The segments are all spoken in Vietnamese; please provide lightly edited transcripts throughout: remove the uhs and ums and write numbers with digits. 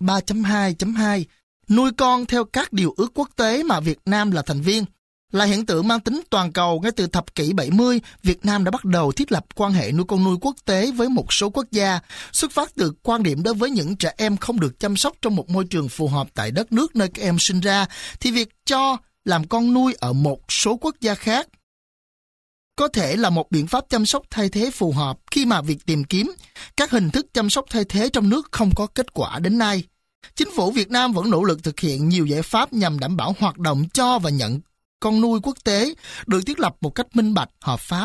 3.2.2 nuôi con theo các điều ước quốc tế mà Việt Nam là thành viên là hiện tượng mang tính toàn cầu. Ngay từ thập kỷ 70, Việt Nam đã bắt đầu thiết lập quan hệ nuôi con nuôi quốc tế với một số quốc gia, xuất phát từ quan điểm đối với những trẻ em không được chăm sóc trong một môi trường phù hợp tại đất nước nơi các em sinh ra, thì việc cho làm con nuôi ở một số quốc gia khác có thể là một biện pháp chăm sóc thay thế phù hợp khi mà việc tìm kiếm các hình thức chăm sóc thay thế trong nước không có kết quả đến nay. Chính phủ Việt Nam vẫn nỗ lực thực hiện nhiều giải pháp nhằm đảm bảo hoạt động cho và nhận con nuôi quốc tế được thiết lập một cách minh bạch, hợp pháp.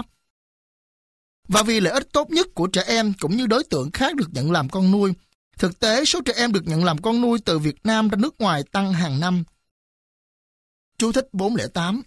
Và vì lợi ích tốt nhất của trẻ em cũng như đối tượng khác được nhận làm con nuôi, thực tế số trẻ em được nhận làm con nuôi từ Việt Nam ra nước ngoài tăng hàng năm. Chú thích 408.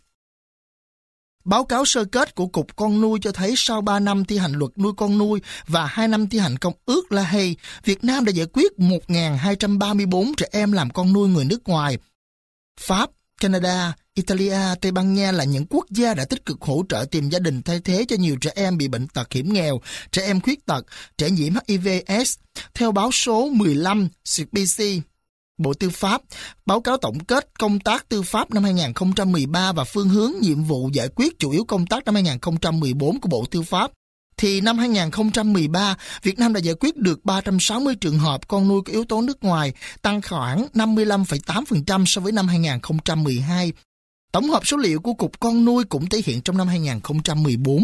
Báo cáo sơ kết của Cục Con nuôi cho thấy sau 3 năm thi hành luật nuôi con nuôi và 2 năm thi hành Công ước La Hay, Việt Nam đã giải quyết 1.234 trẻ em làm con nuôi người nước ngoài. Pháp, Canada, Italia, Tây Ban Nha là những quốc gia đã tích cực hỗ trợ tìm gia đình thay thế cho nhiều trẻ em bị bệnh tật hiểm nghèo, trẻ em khuyết tật, trẻ nhiễm HIV/AIDS. Theo báo số 15 CBC, Bộ Tư pháp, báo cáo tổng kết công tác tư pháp năm 2013 và phương hướng nhiệm vụ giải quyết chủ yếu công tác năm 2014 của Bộ Tư pháp, thì năm 2013, Việt Nam đã giải quyết được 360 trường hợp con nuôi có yếu tố nước ngoài, tăng khoảng 55,8% so với năm 2012. Tổng hợp số liệu của Cục Con nuôi cũng thể hiện trong năm 2014.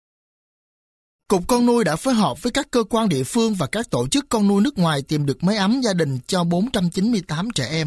Cục Con nuôi đã phối hợp với các cơ quan địa phương và các tổ chức con nuôi nước ngoài tìm được máy ấm gia đình cho 498 trẻ em.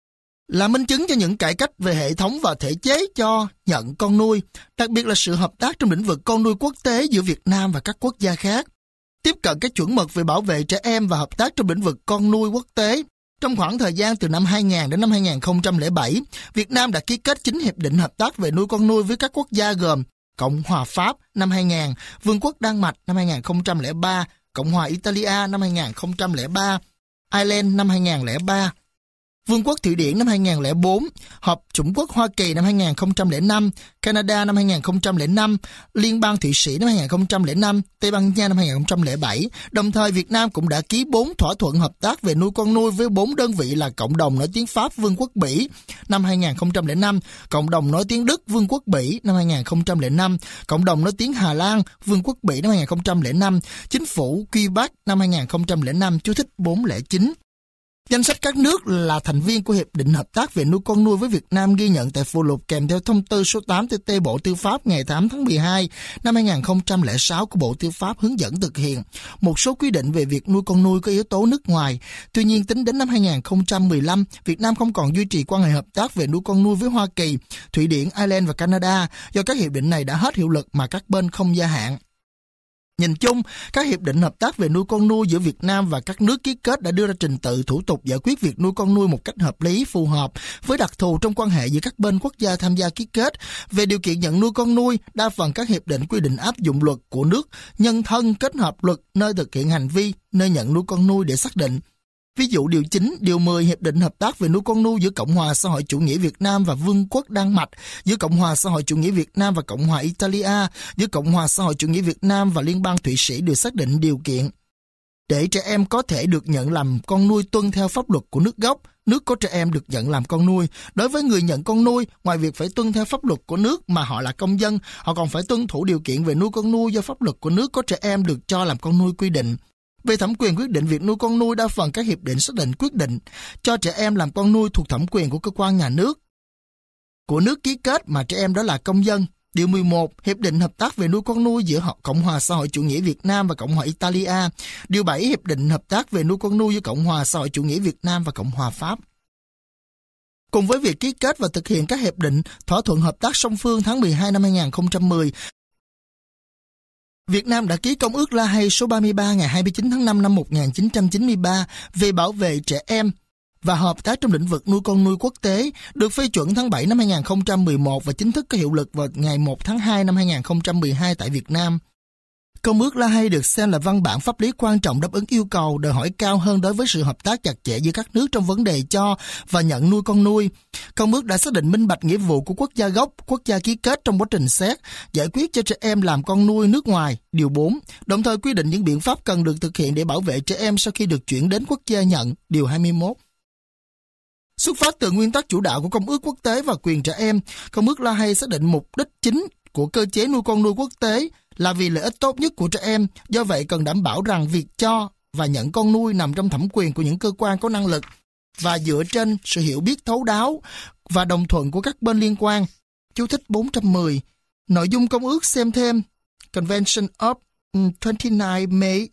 Là minh chứng cho những cải cách về hệ thống và thể chế cho nhận con nuôi, đặc biệt là sự hợp tác trong lĩnh vực con nuôi quốc tế giữa Việt Nam và các quốc gia khác. Tiếp cận các chuẩn mực về bảo vệ trẻ em và hợp tác trong lĩnh vực con nuôi quốc tế. Trong khoảng thời gian từ năm 2000 đến năm 2007, Việt Nam đã ký kết 9 hiệp định hợp tác về nuôi con nuôi với các quốc gia gồm Cộng hòa Pháp năm 2000, Vương quốc Đan Mạch năm 2003, Cộng hòa Italia năm 2003, Ireland năm 2003, Vương quốc Thụy Điển năm 2004, Hợp chủng quốc Hoa Kỳ năm 2005, Canada năm 2005, Liên bang Thụy Sĩ năm 2005, Tây Ban Nha năm 2007. Đồng thời Việt Nam cũng đã ký 4 thỏa thuận hợp tác về nuôi con nuôi với 4 đơn vị là Cộng đồng nói tiếng Pháp Vương quốc Bỉ năm 2005, Cộng đồng nói tiếng Đức Vương quốc Bỉ năm 2005, Cộng đồng nói tiếng Hà Lan Vương quốc Bỉ năm 2005, Chính phủ Quebec năm 2005, chú thích 409. Danh sách các nước là thành viên của Hiệp định Hợp tác về nuôi con nuôi với Việt Nam ghi nhận tại phụ lục kèm theo thông tư số 8/TT Bộ Tư pháp ngày 8 tháng 12 năm 2006 của Bộ Tư pháp hướng dẫn thực hiện một số quy định về việc nuôi con nuôi có yếu tố nước ngoài. Tuy nhiên, tính đến năm 2015, Việt Nam không còn duy trì quan hệ hợp tác về nuôi con nuôi với Hoa Kỳ, Thụy Điển, Ireland và Canada do các hiệp định này đã hết hiệu lực mà các bên không gia hạn. Nhìn chung, các hiệp định hợp tác về nuôi con nuôi giữa Việt Nam và các nước ký kết đã đưa ra trình tự thủ tục giải quyết việc nuôi con nuôi một cách hợp lý, phù hợp với đặc thù trong quan hệ giữa các bên quốc gia tham gia ký kết. Về điều kiện nhận nuôi con nuôi, đa phần các hiệp định quy định áp dụng luật của nước nhân thân kết hợp luật nơi thực hiện hành vi, nơi nhận nuôi con nuôi để xác định. Ví dụ điều 9, điều 10 Hiệp định Hợp tác về nuôi con nuôi giữa Cộng hòa xã hội chủ nghĩa Việt Nam và Vương quốc Đan Mạch, giữa Cộng hòa xã hội chủ nghĩa Việt Nam và Cộng hòa Italia, giữa Cộng hòa xã hội chủ nghĩa Việt Nam và Liên bang Thụy Sĩ đều xác định điều kiện để trẻ em có thể được nhận làm con nuôi tuân theo pháp luật của nước gốc, nước có trẻ em được nhận làm con nuôi. Đối với người nhận con nuôi, ngoài việc phải tuân theo pháp luật của nước mà họ là công dân, họ còn phải tuân thủ điều kiện về nuôi con nuôi do pháp luật của nước có trẻ em được cho làm con nuôi quy định. Về thẩm quyền quyết định việc nuôi con nuôi, đa phần các hiệp định xác định quyết định cho trẻ em làm con nuôi thuộc thẩm quyền của cơ quan nhà nước, của nước ký kết mà trẻ em đó là công dân. Điều 11, Hiệp định Hợp tác về nuôi con nuôi giữa Cộng hòa xã hội chủ nghĩa Việt Nam và Cộng hòa Italia. Điều 7, Hiệp định Hợp tác về nuôi con nuôi giữa Cộng hòa xã hội chủ nghĩa Việt Nam và Cộng hòa Pháp. Cùng với việc ký kết và thực hiện các hiệp định, thỏa thuận hợp tác song phương tháng 12 năm 2010, Việt Nam đã ký Công ước La Hay số 33 ngày 29 tháng 5 năm 1993 về bảo vệ trẻ em và hợp tác trong lĩnh vực nuôi con nuôi quốc tế, được phê chuẩn tháng 7 năm 2011 và chính thức có hiệu lực vào ngày 1 tháng 2 năm 2012 tại Việt Nam. Công ước La Hay được xem là văn bản pháp lý quan trọng đáp ứng yêu cầu đòi hỏi cao hơn đối với sự hợp tác chặt chẽ giữa các nước trong vấn đề cho và nhận nuôi con nuôi. Công ước đã xác định minh bạch nghĩa vụ của quốc gia gốc, quốc gia ký kết trong quá trình xét, giải quyết cho trẻ em làm con nuôi nước ngoài, điều 4, đồng thời quy định những biện pháp cần được thực hiện để bảo vệ trẻ em sau khi được chuyển đến quốc gia nhận, điều 21. Xuất phát từ nguyên tắc chủ đạo của Công ước quốc tế và quyền trẻ em, Công ước La Hay xác định mục đích chính của cơ chế nuôi con nuôi quốc tế là vì lợi ích tốt nhất của trẻ em, do vậy cần đảm bảo rằng việc cho và nhận con nuôi nằm trong thẩm quyền của những cơ quan có năng lực và dựa trên sự hiểu biết thấu đáo và đồng thuận của các bên liên quan. Chú thích 410. Nội dung công ước xem thêm Convention of 29 May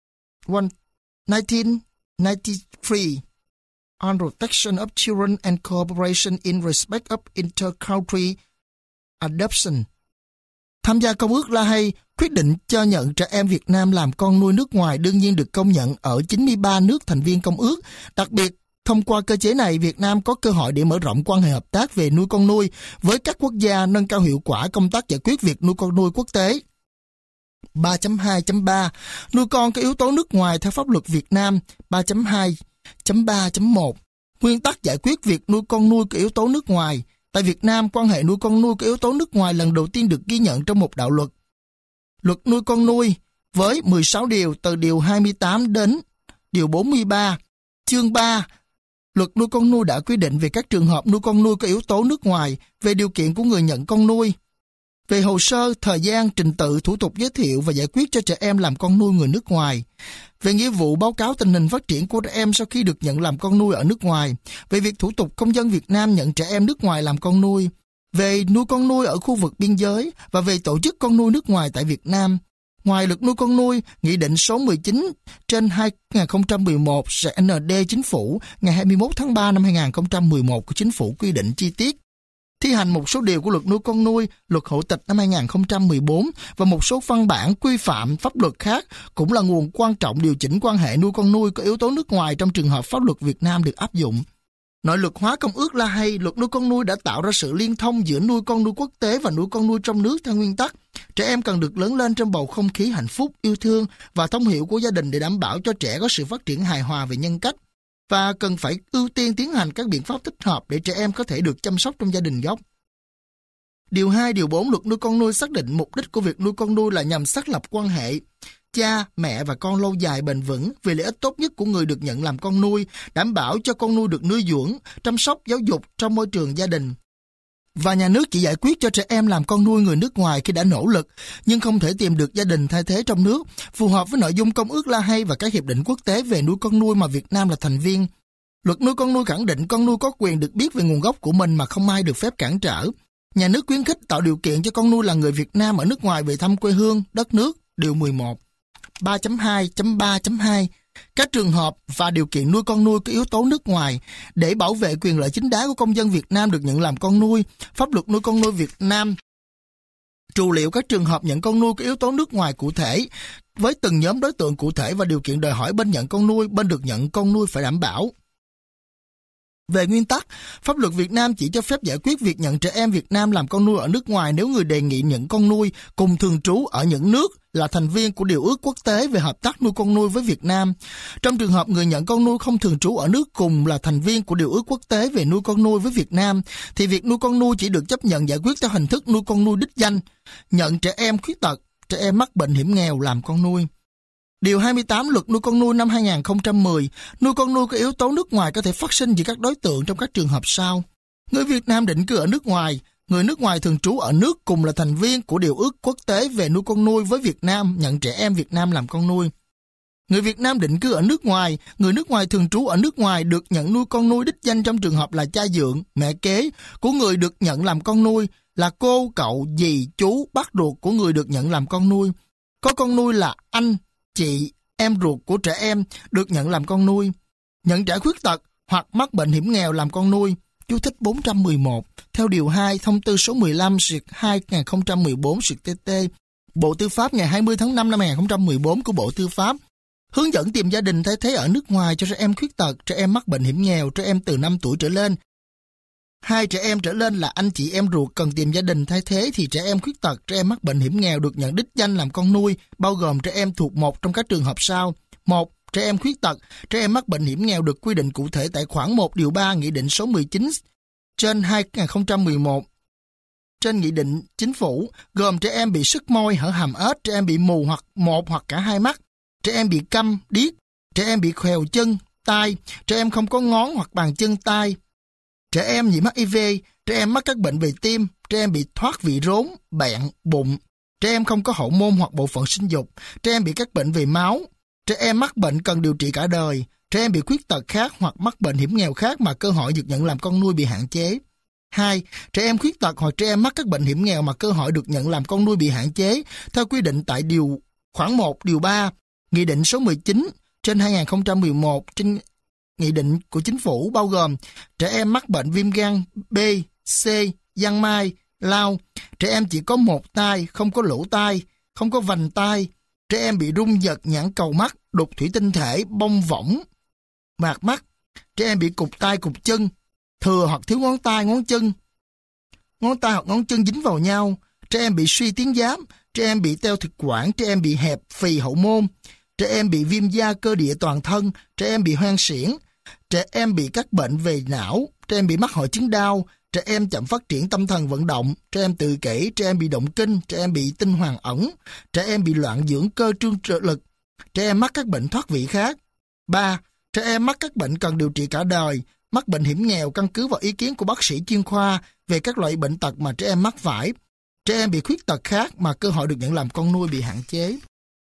1993 on Protection of Children and Cooperation in Respect of Inter-Country Adoption. Tham gia Công ước La Hay, quyết định cho nhận trẻ em Việt Nam làm con nuôi nước ngoài đương nhiên được công nhận ở 93 nước thành viên Công ước. Đặc biệt, thông qua cơ chế này, Việt Nam có cơ hội để mở rộng quan hệ hợp tác về nuôi con nuôi với các quốc gia, nâng cao hiệu quả công tác giải quyết việc nuôi con nuôi quốc tế. 3.2.3 Nuôi con có yếu tố nước ngoài theo pháp luật Việt Nam. 3.2.3.1 Nguyên tắc giải quyết việc nuôi con nuôi có yếu tố nước ngoài. Tại Việt Nam, quan hệ nuôi con nuôi có yếu tố nước ngoài lần đầu tiên được ghi nhận trong một đạo luật. Luật nuôi con nuôi với 16 điều từ điều 28 đến điều 43. Chương 3. Luật nuôi con nuôi đã quy định về các trường hợp nuôi con nuôi có yếu tố nước ngoài, về điều kiện của người nhận con nuôi, về hồ sơ, thời gian, trình tự, thủ tục giới thiệu và giải quyết cho trẻ em làm con nuôi người nước ngoài, về nghĩa vụ báo cáo tình hình phát triển của trẻ em sau khi được nhận làm con nuôi ở nước ngoài, về việc thủ tục công dân Việt Nam nhận trẻ em nước ngoài làm con nuôi, về nuôi con nuôi ở khu vực biên giới và về tổ chức con nuôi nước ngoài tại Việt Nam. Ngoài luật nuôi con nuôi, Nghị định số 19/2011 CND Chính phủ ngày 21 tháng 3 năm 2011 của Chính phủ quy định chi tiết thi hành một số điều của luật nuôi con nuôi, luật hộ tịch năm 2014 và một số văn bản quy phạm pháp luật khác cũng là nguồn quan trọng điều chỉnh quan hệ nuôi con nuôi có yếu tố nước ngoài trong trường hợp pháp luật Việt Nam được áp dụng. Nội luật hóa Công ước La Hay, luật nuôi con nuôi đã tạo ra sự liên thông giữa nuôi con nuôi quốc tế và nuôi con nuôi trong nước theo nguyên tắc trẻ em cần được lớn lên trong bầu không khí hạnh phúc, yêu thương và thông hiểu của gia đình để đảm bảo cho trẻ có sự phát triển hài hòa về nhân cách, và cần phải ưu tiên tiến hành các biện pháp thích hợp để trẻ em có thể được chăm sóc trong gia đình gốc. Điều 2, điều 4 luật nuôi con nuôi xác định mục đích của việc nuôi con nuôi là nhằm xác lập quan hệ cha, mẹ và con lâu dài bền vững vì lợi ích tốt nhất của người được nhận làm con nuôi, đảm bảo cho con nuôi được nuôi dưỡng, chăm sóc, giáo dục trong môi trường gia đình. Và nhà nước chỉ giải quyết cho trẻ em làm con nuôi người nước ngoài khi đã nỗ lực, nhưng không thể tìm được gia đình thay thế trong nước, phù hợp với nội dung Công ước La Hay và các hiệp định quốc tế về nuôi con nuôi mà Việt Nam là thành viên. Luật nuôi con nuôi khẳng định con nuôi có quyền được biết về nguồn gốc của mình mà không ai được phép cản trở. Nhà nước khuyến khích tạo điều kiện cho con nuôi là người Việt Nam ở nước ngoài về thăm quê hương, đất nước, điều 11. 3.2.3.2 Các trường hợp và điều kiện nuôi con nuôi có yếu tố nước ngoài để bảo vệ quyền lợi chính đáng của công dân Việt Nam được nhận làm con nuôi. Pháp luật nuôi con nuôi Việt Nam trù liệu các trường hợp nhận con nuôi có yếu tố nước ngoài cụ thể với từng nhóm đối tượng cụ thể và điều kiện đòi hỏi bên nhận con nuôi, bên được nhận con nuôi phải đảm bảo. Về nguyên tắc, pháp luật Việt Nam chỉ cho phép giải quyết việc nhận trẻ em Việt Nam làm con nuôi ở nước ngoài nếu người đề nghị nhận con nuôi cùng thường trú ở những nước là thành viên của Điều ước Quốc tế về hợp tác nuôi con nuôi với Việt Nam. Trong trường hợp người nhận con nuôi không thường trú ở nước cùng là thành viên của Điều ước Quốc tế về nuôi con nuôi với Việt Nam, thì việc nuôi con nuôi chỉ được chấp nhận giải quyết theo hình thức nuôi con nuôi đích danh, nhận trẻ em khuyết tật, trẻ em mắc bệnh hiểm nghèo làm con nuôi. Điều 28 Luật nuôi con nuôi năm 2010, nuôi con nuôi có yếu tố nước ngoài có thể phát sinh giữa các đối tượng trong các trường hợp sau: người Việt Nam định cư ở nước ngoài, người nước ngoài thường trú ở nước cùng là thành viên của Điều ước Quốc tế về nuôi con nuôi với Việt Nam, nhận trẻ em Việt Nam làm con nuôi. Người Việt Nam định cư ở nước ngoài, người nước ngoài thường trú ở nước ngoài được nhận nuôi con nuôi đích danh trong trường hợp là cha dượng, mẹ kế của người được nhận làm con nuôi, là cô, cậu, dì, chú, bác ruột của người được nhận làm con nuôi. Có con nuôi là anh, chị, em ruột của trẻ em được nhận làm con nuôi. Nhận trẻ khuyết tật hoặc mắc bệnh hiểm nghèo làm con nuôi. Chú thích 411 theo điều 2 thông tư số 15/2014/TT Bộ Tư pháp ngày 20 tháng 5 năm 2014 của Bộ Tư pháp. Hướng dẫn tìm gia đình thay thế ở nước ngoài cho trẻ em khuyết tật, trẻ em mắc bệnh hiểm nghèo, trẻ em từ 5 tuổi trở lên. 2 trẻ em trở lên là anh chị em ruột cần tìm gia đình thay thế thì trẻ em khuyết tật, trẻ em mắc bệnh hiểm nghèo được nhận đích danh làm con nuôi, bao gồm trẻ em thuộc một trong các trường hợp sau. 1. Trẻ em khuyết tật, trẻ em mắc bệnh hiểm nghèo được quy định cụ thể tại khoản 1 điều 3 Nghị định số 19/2011 trên Nghị định Chính phủ, gồm trẻ em bị sứt môi, hở hàm ếch, trẻ em bị mù hoặc một hoặc cả hai mắt, trẻ em bị câm, điếc, trẻ em bị khèo chân, tai, trẻ em không có ngón hoặc bàn chân tai, trẻ em nhiễm HIV, trẻ em mắc các bệnh về tim, trẻ em bị thoát vị rốn, bẹn, bụng, trẻ em không có hậu môn hoặc bộ phận sinh dục, trẻ em bị các bệnh về máu, trẻ em mắc bệnh cần điều trị cả đời, trẻ em bị khuyết tật khác hoặc mắc bệnh hiểm nghèo khác mà cơ hội được nhận làm con nuôi bị hạn chế. 2. Trẻ em khuyết tật hoặc trẻ em mắc các bệnh hiểm nghèo mà cơ hội được nhận làm con nuôi bị hạn chế theo quy định tại khoản 1 điều 3 Nghị định số 19/2011 trên Nghị định của Chính phủ, bao gồm trẻ em mắc bệnh viêm gan B, C, giang mai, lao, trẻ em chỉ có một tai, không có lỗ tai, không có vành tai, trẻ em bị rung giật nhãn cầu mắt, đục thủy tinh thể, bong võng, mạc mắt, trẻ em bị cụt tai cụt chân, thừa hoặc thiếu ngón tay ngón tay hoặc ngón chân dính vào nhau, trẻ em bị suy tuyến giáp, trẻ em bị teo thực quản, trẻ em bị hẹp phì hậu môn, trẻ em bị viêm da cơ địa toàn thân, trẻ em bị hoang xiển, trẻ em bị các bệnh về não, trẻ em bị mắc hội chứng đau, trẻ em chậm phát triển tâm thần vận động, trẻ em tự kỷ, trẻ em bị động kinh, trẻ em bị tinh hoàng ẩn, trẻ em bị loạn dưỡng cơ trương trợ lực, trẻ em mắc các bệnh thoát vị khác. 3. Trẻ em mắc các bệnh cần điều trị cả đời, mắc bệnh hiểm nghèo căn cứ vào ý kiến của bác sĩ chuyên khoa về các loại bệnh tật mà trẻ em mắc phải. Trẻ em bị khuyết tật khác mà cơ hội được nhận làm con nuôi bị hạn chế.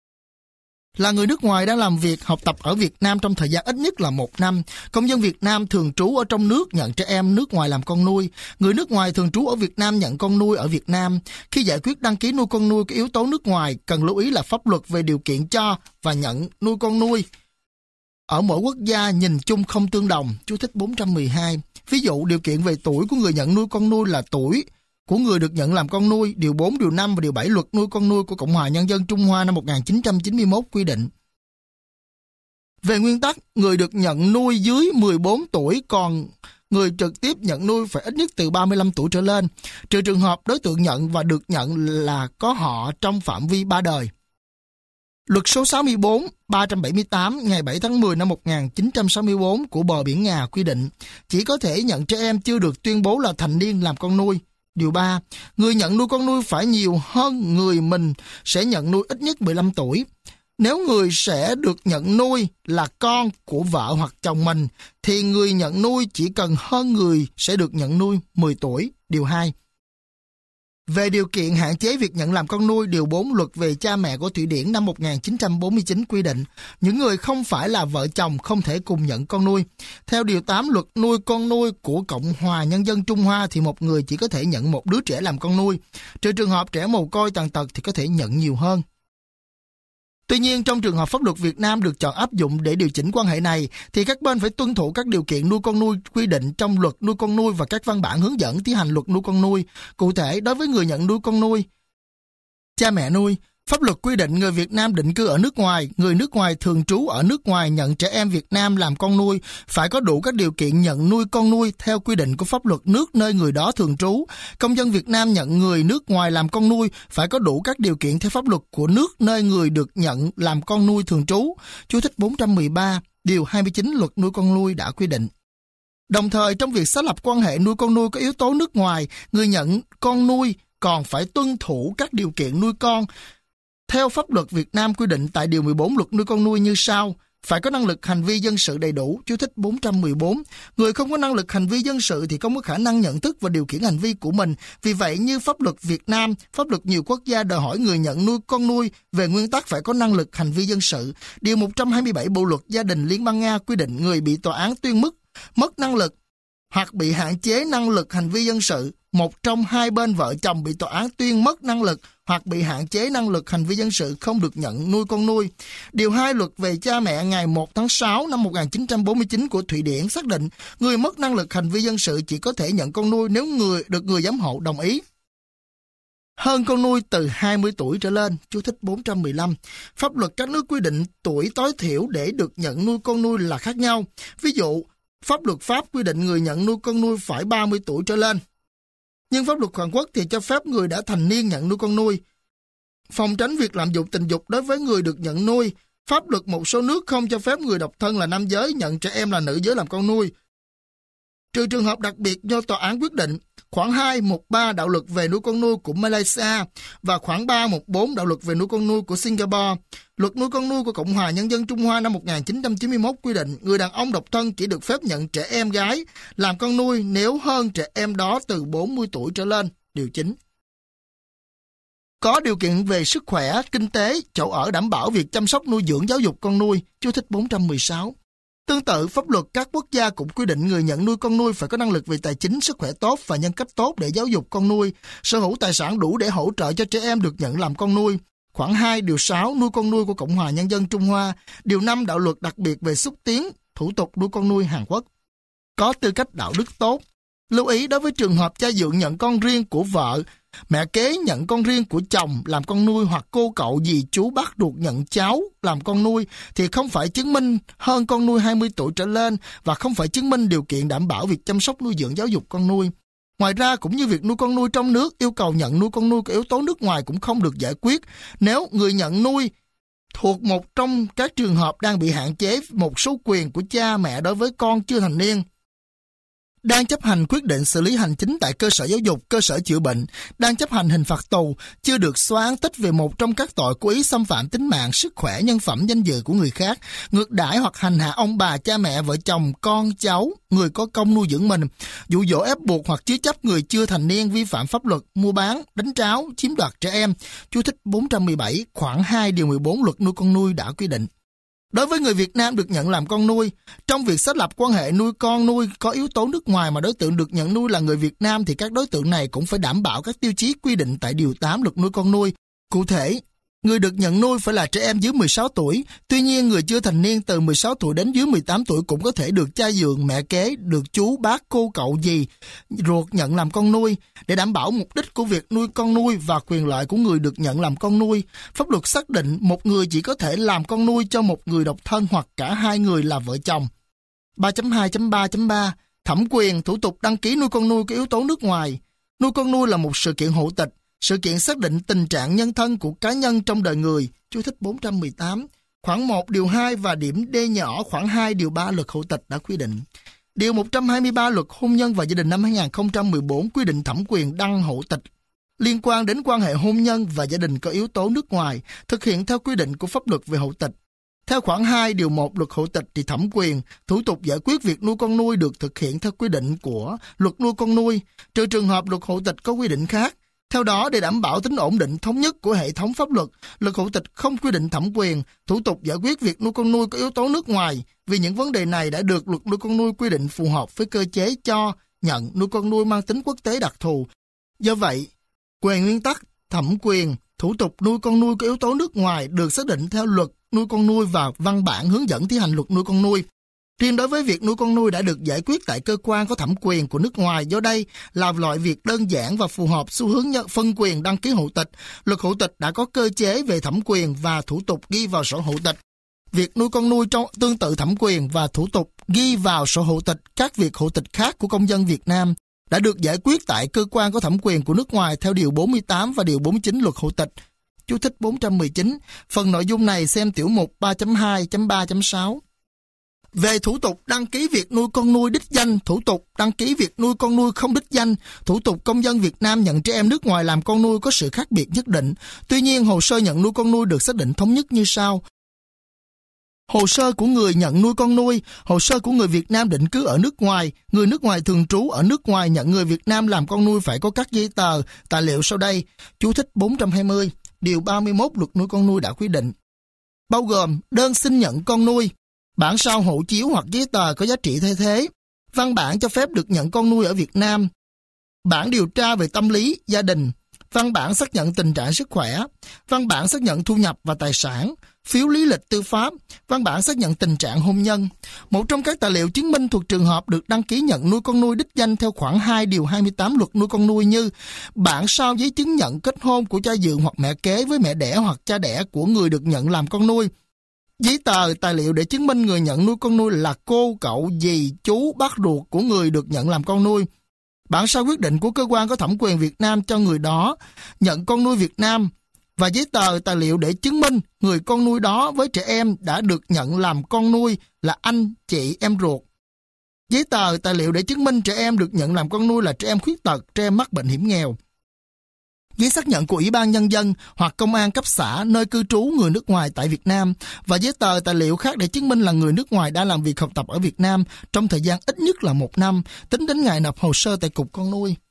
Là người nước ngoài đang làm việc, học tập ở Việt Nam trong thời gian ít nhất là 1 năm, công dân Việt Nam thường trú ở trong nước nhận trẻ em nước ngoài làm con nuôi. Người nước ngoài thường trú ở Việt Nam nhận con nuôi ở Việt Nam. Khi giải quyết đăng ký nuôi con nuôi có yếu tố nước ngoài, cần lưu ý là pháp luật về điều kiện cho và nhận nuôi con nuôi ở mỗi quốc gia nhìn chung không tương đồng. Chú thích 412. Ví dụ, điều kiện về tuổi của người nhận nuôi con nuôi là tuổi của người được nhận làm con nuôi, điều 4, điều 5 và điều 7 luật nuôi con nuôi của Cộng hòa Nhân dân Trung Hoa năm 1991 quy định. Về nguyên tắc, người được nhận nuôi dưới 14 tuổi, còn người trực tiếp nhận nuôi phải ít nhất từ 35 tuổi trở lên, trừ trường hợp đối tượng nhận và được nhận là có họ trong phạm vi 3 đời. Luật số 64/378 ngày 7 tháng 10 năm 1964 của Bờ Biển Nga quy định chỉ có thể nhận trẻ em chưa được tuyên bố là thành niên làm con nuôi. Điều 3. Người nhận nuôi con nuôi phải nhiều hơn người mình sẽ nhận nuôi ít nhất 15 tuổi. Nếu người sẽ được nhận nuôi là con của vợ hoặc chồng mình, thì người nhận nuôi chỉ cần hơn người sẽ được nhận nuôi 10 tuổi. Điều 2. Về điều kiện hạn chế việc nhận làm con nuôi, điều 4 luật về cha mẹ của Thụy Điển năm 1949 quy định, những người không phải là vợ chồng không thể cùng nhận con nuôi. Theo điều 8 luật nuôi con nuôi của Cộng hòa Nhân dân Trung Hoa thì một người chỉ có thể nhận một đứa trẻ làm con nuôi, trừ trường hợp trẻ mồ côi tàn tật thì có thể nhận nhiều hơn. Tuy nhiên, trong trường hợp pháp luật Việt Nam được chọn áp dụng để điều chỉnh quan hệ này, thì các bên phải tuân thủ các điều kiện nuôi con nuôi quy định trong luật nuôi con nuôi và các văn bản hướng dẫn thi hành luật nuôi con nuôi. Cụ thể, đối với người nhận nuôi con nuôi, cha mẹ nuôi, pháp luật quy định người Việt Nam định cư ở nước ngoài, người nước ngoài thường trú ở nước ngoài nhận trẻ em Việt Nam làm con nuôi phải có đủ các điều kiện nhận nuôi con nuôi theo quy định của pháp luật nước nơi người đó thường trú. Công dân Việt Nam nhận người nước ngoài làm con nuôi phải có đủ các điều kiện theo pháp luật của nước nơi người được nhận làm con nuôi thường trú. Chú thích 413, điều 29 luật nuôi con nuôi đã quy định. Đồng thời, trong việc xác lập quan hệ nuôi con nuôi có yếu tố nước ngoài, người nhận con nuôi còn phải tuân thủ các điều kiện nuôi con theo pháp luật Việt Nam quy định tại điều 14 luật nuôi con nuôi như sau: phải có năng lực hành vi dân sự đầy đủ. Chú thích 414. Người không có năng lực hành vi dân sự thì không có khả năng nhận thức và điều khiển hành vi của mình. Vì vậy, như pháp luật Việt Nam, pháp luật nhiều quốc gia đòi hỏi người nhận nuôi con nuôi về nguyên tắc phải có năng lực hành vi dân sự. Điều 127 Bộ luật Gia đình Liên bang Nga quy định người bị tòa án tuyên mất năng lực hoặc bị hạn chế năng lực hành vi dân sự, một trong hai bên vợ chồng bị tòa án tuyên mất năng lực hoặc bị hạn chế năng lực hành vi dân sự không được nhận nuôi con nuôi. Điều 2 luật về cha mẹ ngày 1 tháng 6 năm 1949 của Thụy Điển xác định người mất năng lực hành vi dân sự chỉ có thể nhận con nuôi nếu được người giám hộ đồng ý. Hơn con nuôi từ 20 tuổi trở lên. Chú thích 415. Pháp luật các nước quy định tuổi tối thiểu để được nhận nuôi con nuôi là khác nhau. Ví dụ, Pháp luật Pháp quy định người nhận nuôi con nuôi phải 30 tuổi trở lên. Nhưng pháp luật Hàn Quốc thì cho phép người đã thành niên nhận nuôi con nuôi. Phòng tránh việc lạm dụng tình dục đối với người được nhận nuôi, pháp luật một số nước không cho phép người độc thân là nam giới nhận trẻ em là nữ giới làm con nuôi, trừ trường hợp đặc biệt do tòa án quyết định. Khoản 213 đạo luật về nuôi con nuôi của Malaysia và khoản 314 đạo luật về nuôi con nuôi của Singapore. Luật nuôi con nuôi của Cộng hòa Nhân dân Trung Hoa năm 1991 quy định người đàn ông độc thân chỉ được phép nhận trẻ em gái làm con nuôi nếu hơn trẻ em đó từ 40 tuổi trở lên. Điều 9. Có điều kiện về sức khỏe, kinh tế, chỗ ở đảm bảo việc chăm sóc nuôi dưỡng giáo dục con nuôi. Chú thích 416. Tương tự, pháp luật các quốc gia cũng quy định người nhận nuôi con nuôi phải có năng lực về tài chính, sức khỏe tốt và nhân cách tốt để giáo dục con nuôi, sở hữu tài sản đủ để hỗ trợ cho trẻ em được nhận làm con nuôi. Khoản 2, điều 6 nuôi con nuôi của Cộng hòa Nhân dân Trung Hoa, điều 5 đạo luật đặc biệt về xúc tiến, thủ tục nuôi con nuôi Hàn Quốc. Có tư cách đạo đức tốt. Lưu ý đối với trường hợp cha dượng nhận con riêng của vợ, mẹ kế nhận con riêng của chồng làm con nuôi hoặc cô cậu dì chú bác ruột nhận cháu làm con nuôi thì không phải chứng minh hơn con nuôi 20 tuổi trở lên và không phải chứng minh điều kiện đảm bảo việc chăm sóc nuôi dưỡng giáo dục con nuôi. Ngoài ra, cũng như việc nuôi con nuôi trong nước, yêu cầu nhận nuôi con nuôi có yếu tố nước ngoài cũng không được giải quyết nếu người nhận nuôi thuộc một trong các trường hợp đang bị hạn chế một số quyền của cha mẹ đối với con chưa thành niên, đang chấp hành quyết định xử lý hành chính tại cơ sở giáo dục, cơ sở chữa bệnh, đang chấp hành hình phạt tù, chưa được xóa án tích về một trong các tội cố ý xâm phạm tính mạng, sức khỏe, nhân phẩm, danh dự của người khác, ngược đãi hoặc hành hạ ông bà, cha mẹ, vợ chồng, con, cháu, người có công nuôi dưỡng mình, dụ dỗ ép buộc hoặc chứa chấp người chưa thành niên vi phạm pháp luật, mua bán, đánh tráo, chiếm đoạt trẻ em. Chú thích 417, khoản 2 điều 14 luật nuôi con nuôi đã quy định. Đối với người Việt Nam được nhận làm con nuôi, trong việc xác lập quan hệ nuôi con nuôi có yếu tố nước ngoài mà đối tượng được nhận nuôi là người Việt Nam thì các đối tượng này cũng phải đảm bảo các tiêu chí quy định tại điều 8 luật nuôi con nuôi. Cụ thể, người được nhận nuôi phải là trẻ em dưới 16 tuổi, tuy nhiên người chưa thành niên từ 16 tuổi đến dưới 18 tuổi cũng có thể được cha dượng, mẹ kế, được chú, bác, cô, cậu, dì, ruột nhận làm con nuôi. Để đảm bảo mục đích của việc nuôi con nuôi và quyền lợi của người được nhận làm con nuôi, pháp luật xác định một người chỉ có thể làm con nuôi cho một người độc thân hoặc cả hai người là vợ chồng. 3.2.3.3 Thẩm quyền, thủ tục đăng ký nuôi con nuôi có yếu tố nước ngoài. Nuôi con nuôi là một sự kiện hộ tịch, sự kiện xác định tình trạng nhân thân của cá nhân trong đời người. Chú thích 418, khoản 1 điều 2 và điểm D nhỏ khoản 2 điều 3 luật hộ tịch đã quy định. Điều 123 luật hôn nhân và gia đình năm 2014 quy định thẩm quyền đăng hộ tịch liên quan đến quan hệ hôn nhân và gia đình có yếu tố nước ngoài, thực hiện theo quy định của pháp luật về hộ tịch. Theo khoản 2 điều 1 luật hộ tịch thì thẩm quyền, thủ tục giải quyết việc nuôi con nuôi được thực hiện theo quy định của luật nuôi con nuôi, trừ trường hợp luật hộ tịch có quy định khác. Theo đó, để đảm bảo tính ổn định thống nhất của hệ thống pháp luật, luật hộ tịch không quy định thẩm quyền, thủ tục giải quyết việc nuôi con nuôi có yếu tố nước ngoài, vì những vấn đề này đã được luật nuôi con nuôi quy định phù hợp với cơ chế cho, nhận nuôi con nuôi mang tính quốc tế đặc thù. Do vậy, quyền nguyên tắc, thẩm quyền, thủ tục nuôi con nuôi có yếu tố nước ngoài được xác định theo luật nuôi con nuôi và văn bản hướng dẫn thi hành luật nuôi con nuôi. Riêng đối với việc nuôi con nuôi đã được giải quyết tại cơ quan có thẩm quyền của nước ngoài, do đây là loại việc đơn giản và phù hợp xu hướng phân quyền đăng ký hộ tịch. Luật hộ tịch đã có cơ chế về thẩm quyền và thủ tục ghi vào sổ hộ tịch. Việc nuôi con nuôi trong tương tự thẩm quyền và thủ tục ghi vào sổ hộ tịch các việc hộ tịch khác của công dân Việt Nam đã được giải quyết tại cơ quan có thẩm quyền của nước ngoài theo điều 48 và điều 49 luật hộ tịch. Chú thích 419, phần nội dung này xem tiểu mục 3.2.3.6. Về thủ tục đăng ký việc nuôi con nuôi đích danh, thủ tục đăng ký việc nuôi con nuôi không đích danh, thủ tục công dân Việt Nam nhận trẻ em nước ngoài làm con nuôi có sự khác biệt nhất định. Tuy nhiên, hồ sơ nhận nuôi con nuôi được xác định thống nhất như sau. Hồ sơ của người nhận nuôi con nuôi, hồ sơ của người Việt Nam định cư ở nước ngoài, người nước ngoài thường trú ở nước ngoài nhận người Việt Nam làm con nuôi phải có các giấy tờ, tài liệu sau đây. Chú thích 420, điều 31 luật nuôi con nuôi đã quy định. Bao gồm đơn xin nhận con nuôi, bản sao hộ chiếu hoặc giấy tờ có giá trị thay thế, văn bản cho phép được nhận con nuôi ở Việt Nam, bản điều tra về tâm lý, gia đình, văn bản xác nhận tình trạng sức khỏe, văn bản xác nhận thu nhập và tài sản, phiếu lý lịch tư pháp, văn bản xác nhận tình trạng hôn nhân. Một trong các tài liệu chứng minh thuộc trường hợp được đăng ký nhận nuôi con nuôi đích danh theo khoản 2 điều 28 luật nuôi con nuôi như bản sao giấy chứng nhận kết hôn của cha dượng hoặc mẹ kế với mẹ đẻ hoặc cha đẻ của người được nhận làm con nuôi, Giấy tờ, tài liệu để chứng minh người nhận nuôi con nuôi là cô, cậu, dì, chú, bác ruột của người được nhận làm con nuôi. Bản sao quyết định của cơ quan có thẩm quyền Việt Nam cho người đó nhận con nuôi Việt Nam và giấy tờ, tài liệu để chứng minh người con nuôi đó với trẻ em đã được nhận làm con nuôi là anh, chị, em ruột. Giấy tờ, tài liệu để chứng minh trẻ em được nhận làm con nuôi là trẻ em khuyết tật, trẻ em mắc bệnh hiểm nghèo. Giấy xác nhận của Ủy ban Nhân dân hoặc công an cấp xã nơi cư trú người nước ngoài tại Việt Nam và giấy tờ, tài liệu khác để chứng minh là người nước ngoài đã làm việc học tập ở Việt Nam trong thời gian ít nhất là 1 năm, tính đến ngày nộp hồ sơ tại Cục Con nuôi.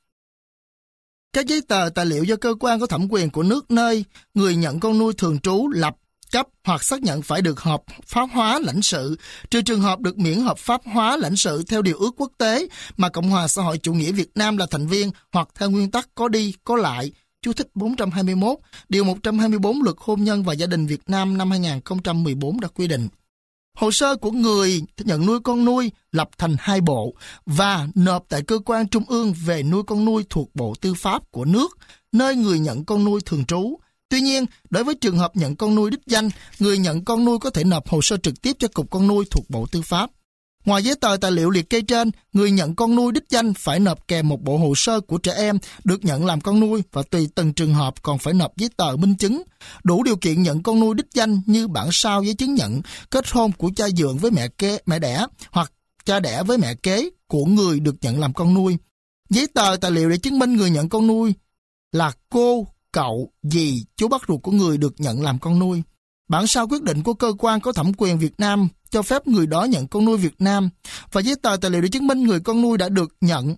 Các giấy tờ, tài liệu do cơ quan có thẩm quyền của nước nơi người nhận con nuôi thường trú lập, cấp hoặc xác nhận phải được hợp pháp hóa lãnh sự, trừ trường hợp được miễn hợp pháp hóa lãnh sự theo điều ước quốc tế mà Cộng hòa xã hội chủ nghĩa Việt Nam là thành viên hoặc theo nguyên tắc có đi, có lại. Chú thích 421, điều 124 Luật Hôn nhân và Gia đình Việt Nam năm 2014 đã quy định. Hồ sơ của người nhận nuôi con nuôi lập thành 2 bộ và nộp tại cơ quan trung ương về nuôi con nuôi thuộc Bộ Tư pháp của nước, nơi người nhận con nuôi thường trú. Tuy nhiên, đối với trường hợp nhận con nuôi đích danh, người nhận con nuôi có thể nộp hồ sơ trực tiếp cho Cục Con nuôi thuộc Bộ Tư pháp. Ngoài giấy tờ, tài liệu liệt kê trên, người nhận con nuôi đích danh phải nộp kèm một bộ hồ sơ của trẻ em được nhận làm con nuôi và tùy từng trường hợp còn phải nộp giấy tờ minh chứng. Đủ điều kiện nhận con nuôi đích danh như bản sao giấy chứng nhận kết hôn của cha dượng với mẹ đẻ hoặc cha đẻ với mẹ kế của người được nhận làm con nuôi. Giấy tờ, tài liệu để chứng minh người nhận con nuôi là cô, cậu, dì, chú bác ruột của người được nhận làm con nuôi. Bản sao quyết định của cơ quan có thẩm quyền Việt Nam cho phép người đó nhận con nuôi Việt Nam và giấy tờ, tài liệu để chứng minh người con nuôi đã được nhận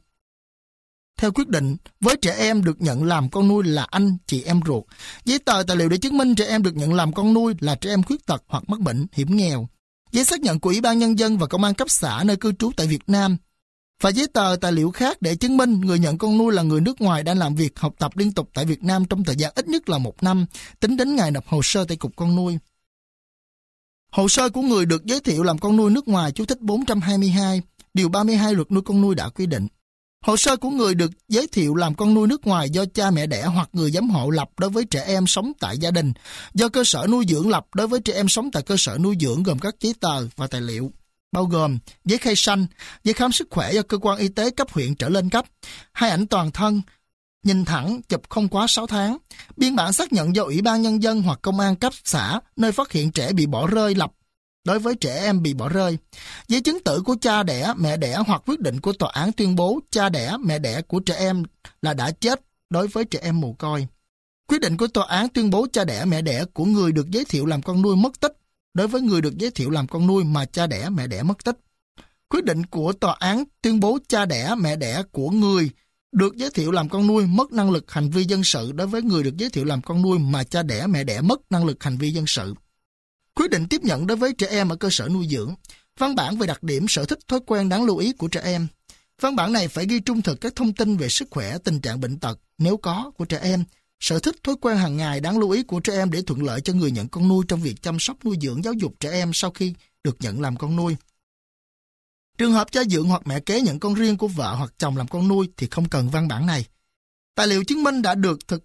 theo quyết định với trẻ em được nhận làm con nuôi là anh, chị, em ruột. Giấy tờ, tài liệu để chứng minh trẻ em được nhận làm con nuôi là trẻ em khuyết tật hoặc mắc bệnh hiểm nghèo. Giấy xác nhận của Ủy ban Nhân dân và Công an cấp xã nơi cư trú tại Việt Nam và giấy tờ, tài liệu khác để chứng minh người nhận con nuôi là người nước ngoài đang làm việc học tập liên tục tại Việt Nam trong thời gian ít nhất là 1 năm, tính đến ngày nộp hồ sơ tại Cục Con nuôi. Hồ sơ của người được giới thiệu làm con nuôi nước ngoài, chú thích 422, điều 32 Luật nuôi con nuôi đã quy định. Hồ sơ của người được giới thiệu làm con nuôi nước ngoài do cha mẹ đẻ hoặc người giám hộ lập đối với trẻ em sống tại gia đình, do cơ sở nuôi dưỡng lập đối với trẻ em sống tại cơ sở nuôi dưỡng gồm các giấy tờ và tài liệu, bao gồm giấy khai sanh, giấy khám sức khỏe do cơ quan y tế cấp huyện trở lên cấp, 2 ảnh toàn thân, nhìn thẳng, chụp không quá 6 tháng, biên bản xác nhận do Ủy ban Nhân dân hoặc Công an cấp xã nơi phát hiện trẻ bị bỏ rơi lập đối với trẻ em bị bỏ rơi, giấy chứng tử của cha đẻ, mẹ đẻ hoặc quyết định của tòa án tuyên bố cha đẻ, mẹ đẻ của trẻ em là đã chết đối với trẻ em mồ côi, quyết định của tòa án tuyên bố cha đẻ, mẹ đẻ của người được giới thiệu làm con nuôi mất tích đối với người được giới thiệu làm con nuôi mà cha đẻ, mẹ đẻ mất tích, quyết định của tòa án tuyên bố cha đẻ, mẹ đẻ của người được giới thiệu làm con nuôi mất năng lực hành vi dân sự đối với người được giới thiệu làm con nuôi mà cha đẻ, mẹ đẻ mất năng lực hành vi dân sự. Quyết định tiếp nhận đối với trẻ em ở cơ sở nuôi dưỡng. Văn bản về đặc điểm, sở thích, thói quen đáng lưu ý của trẻ em. Văn bản này phải ghi trung thực các thông tin về sức khỏe, tình trạng bệnh tật, nếu có, của trẻ em, sở thích, thói quen hàng ngày đáng lưu ý của trẻ em để thuận lợi cho người nhận con nuôi trong việc chăm sóc, nuôi dưỡng, giáo dục trẻ em sau khi được nhận làm con nuôi. Trường hợp cha dượng hoặc mẹ kế nhận con riêng của vợ hoặc chồng làm con nuôi thì không cần văn bản này. Tài liệu chứng minh đã thực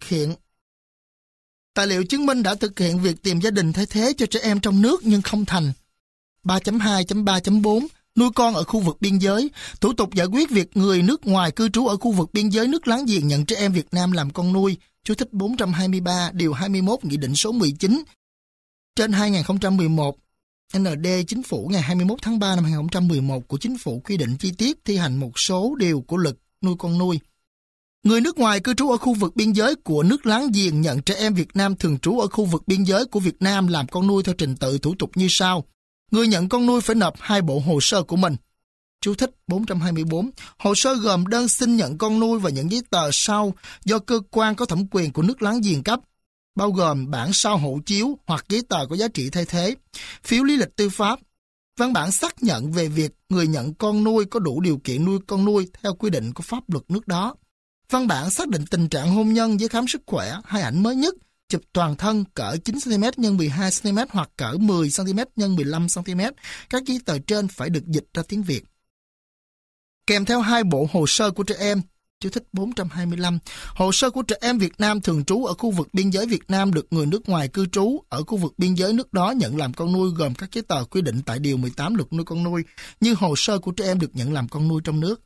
hiện việc tìm gia đình thay thế cho trẻ em trong nước nhưng không thành. 3.2.3.4 Nuôi con ở khu vực biên giới. Thủ tục giải quyết việc người nước ngoài cư trú ở khu vực biên giới nước láng giềng nhận trẻ em Việt Nam làm con nuôi. Chú thích 423, điều 21 Nghị định số 19 trên 2011 ND Chính phủ ngày 21 tháng 3 năm 2011 của Chính phủ quy định chi tiết thi hành một số điều của luật nuôi con nuôi. Người nước ngoài cư trú ở khu vực biên giới của nước láng giềng nhận trẻ em Việt Nam thường trú ở khu vực biên giới của Việt Nam làm con nuôi theo trình tự thủ tục như sau. Người nhận con nuôi phải nộp 2 bộ hồ sơ của mình. Chú thích 424. Hồ sơ gồm đơn xin nhận con nuôi và những giấy tờ sau do cơ quan có thẩm quyền của nước láng giềng cấp, bao gồm bản sao hộ chiếu hoặc giấy tờ có giá trị thay thế, phiếu lý lịch tư pháp, văn bản xác nhận về việc người nhận con nuôi có đủ điều kiện nuôi con nuôi theo quy định của pháp luật nước đó, văn bản xác định tình trạng hôn nhân với khám sức khỏe, 2 ảnh mới nhất, chụp toàn thân cỡ 9cm x 12cm hoặc cỡ 10cm x 15cm. Các giấy tờ trên phải được dịch ra tiếng Việt. Kèm theo 2 bộ hồ sơ của trẻ em, Chú thích 425. Hồ sơ của trẻ em Việt Nam thường trú ở khu vực biên giới Việt Nam được người nước ngoài cư trú ở khu vực biên giới nước đó nhận làm con nuôi gồm các giấy tờ quy định tại Điều 18 Luật nuôi con nuôi, như hồ sơ của trẻ em được nhận làm con nuôi trong nước.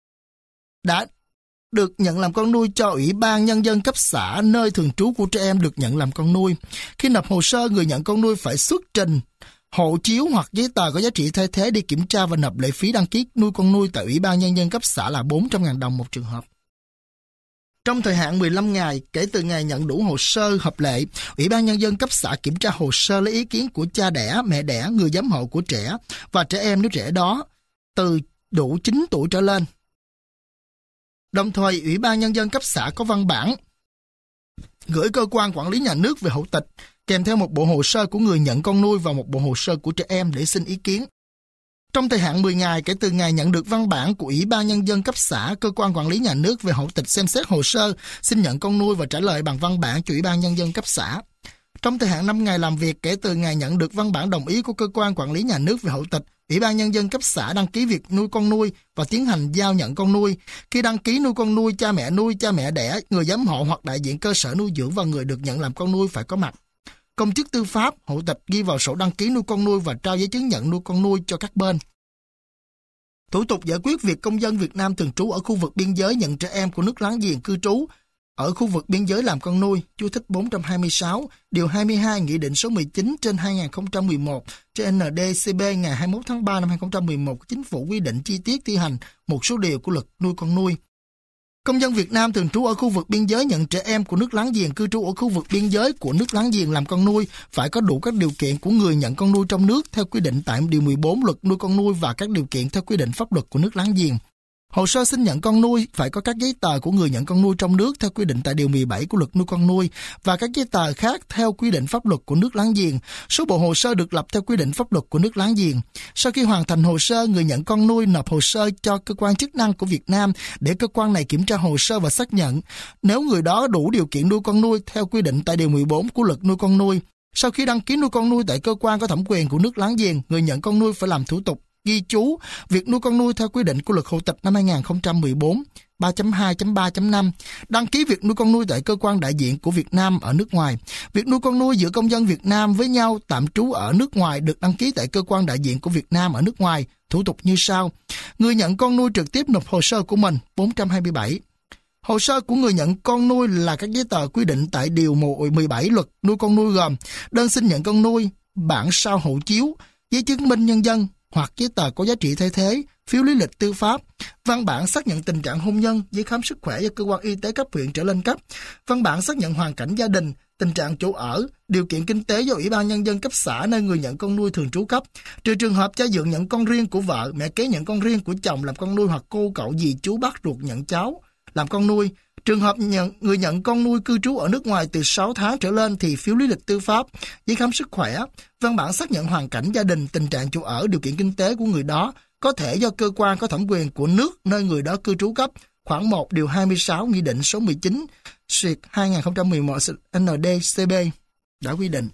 Đã được nhận làm con nuôi cho Ủy ban Nhân dân cấp xã nơi thường trú của trẻ em được nhận làm con nuôi. Khi nộp hồ sơ, người nhận con nuôi phải xuất trình hộ chiếu hoặc giấy tờ có giá trị thay thế để kiểm tra và nộp lệ phí đăng ký nuôi con nuôi tại Ủy ban Nhân dân cấp xã là 400.000 đồng một trường hợp. Trong thời hạn 15 ngày kể từ ngày nhận đủ hồ sơ hợp lệ, Ủy ban Nhân dân cấp xã kiểm tra hồ sơ lấy ý kiến của cha đẻ, mẹ đẻ, người giám hộ của trẻ và trẻ em nếu trẻ đó từ đủ 9 tuổi trở lên. Đồng thời, Ủy ban Nhân dân cấp xã có văn bản gửi cơ quan quản lý nhà nước về hộ tịch, kèm theo một bộ hồ sơ của người nhận con nuôi và một bộ hồ sơ của trẻ em để xin ý kiến. Trong thời hạn 10 ngày kể từ ngày nhận được văn bản của Ủy ban Nhân dân cấp xã, cơ quan quản lý nhà nước về hộ tịch xem xét hồ sơ, xin nhận con nuôi và trả lời bằng văn bản cho Ủy ban Nhân dân cấp xã. Trong thời hạn 5 ngày làm việc kể từ ngày nhận được văn bản đồng ý của cơ quan quản lý nhà nước về hộ tịch, Ủy ban Nhân dân cấp xã đăng ký việc nuôi con nuôi và tiến hành giao nhận con nuôi. Khi đăng ký nuôi con nuôi, cha mẹ đẻ, người giám hộ hoặc đại diện cơ sở nuôi dưỡng và người được nhận làm con nuôi phải có mặt. Công chức tư pháp, hộ tịch ghi vào sổ đăng ký nuôi con nuôi và trao giấy chứng nhận nuôi con nuôi cho các bên. Thủ tục giải quyết việc công dân Việt Nam thường trú ở khu vực biên giới nhận trẻ em của nước láng giềng cư trú ở khu vực biên giới làm con nuôi, chú thích 426, điều 22 Nghị định số 19/2011 trên ND-CB ngày 21 tháng 3 năm 2011 của Chính phủ quy định chi tiết thi hành một số điều của luật nuôi con nuôi. Công dân Việt Nam thường trú ở khu vực biên giới nhận trẻ em của nước láng giềng cư trú ở khu vực biên giới của nước láng giềng làm con nuôi phải có đủ các điều kiện của người nhận con nuôi trong nước theo quy định tại Điều 14 Luật nuôi con nuôi và các điều kiện theo quy định pháp luật của nước láng giềng. Hồ sơ xin nhận con nuôi phải có các giấy tờ của người nhận con nuôi trong nước theo quy định tại Điều 17 của Luật nuôi con nuôi và các giấy tờ khác theo quy định pháp luật của nước láng giềng. Số bộ hồ sơ được lập theo quy định pháp luật của nước láng giềng. Sau khi hoàn thành hồ sơ, người nhận con nuôi nộp hồ sơ cho cơ quan chức năng của Việt Nam để cơ quan này kiểm tra hồ sơ và xác nhận nếu người đó đủ điều kiện nuôi con nuôi theo quy định tại Điều 14 của Luật nuôi con nuôi. Sau khi đăng ký nuôi con nuôi tại cơ quan có thẩm quyền của nước láng giềng, người nhận con nuôi phải làm thủ tục ghi chú việc nuôi con nuôi theo quy định của Luật hộ tịch năm 2014 3.2.3.5, đăng ký việc nuôi con nuôi tại cơ quan đại diện của Việt Nam ở nước ngoài. Việc nuôi con nuôi giữa công dân Việt Nam với nhau tạm trú ở nước ngoài được đăng ký tại cơ quan đại diện của Việt Nam ở nước ngoài. Thủ tục như sau: người nhận con nuôi trực tiếp nộp hồ sơ của mình 427. Hồ sơ của người nhận con nuôi là các giấy tờ quy định tại Điều 17 Luật nuôi con nuôi gồm đơn xin nhận con nuôi, bản sao hộ chiếu, giấy chứng minh nhân dân hoặc giấy tờ có giá trị thay thế, phiếu lý lịch tư pháp, văn bản xác nhận tình trạng hôn nhân, giấy khám sức khỏe do cơ quan y tế cấp huyện trở lên cấp, văn bản xác nhận hoàn cảnh gia đình, tình trạng chỗ ở, điều kiện kinh tế do Ủy ban Nhân dân cấp xã nơi người nhận con nuôi thường trú cấp, trừ trường hợp cha dượng nhận con riêng của vợ, mẹ kế nhận con riêng của chồng làm con nuôi hoặc cô cậu dì chú bác ruột nhận cháu làm con nuôi. Trường hợp người nhận con nuôi cư trú ở nước ngoài từ 6 tháng trở lên thì phiếu lý lịch tư pháp, giấy khám sức khỏe, văn bản xác nhận hoàn cảnh gia đình, tình trạng chỗ ở, điều kiện kinh tế của người đó có thể do cơ quan có thẩm quyền của nước nơi người đó cư trú cấp. Khoản 1 điều 26 Nghị định số 19/2011 ND-CB đã quy định.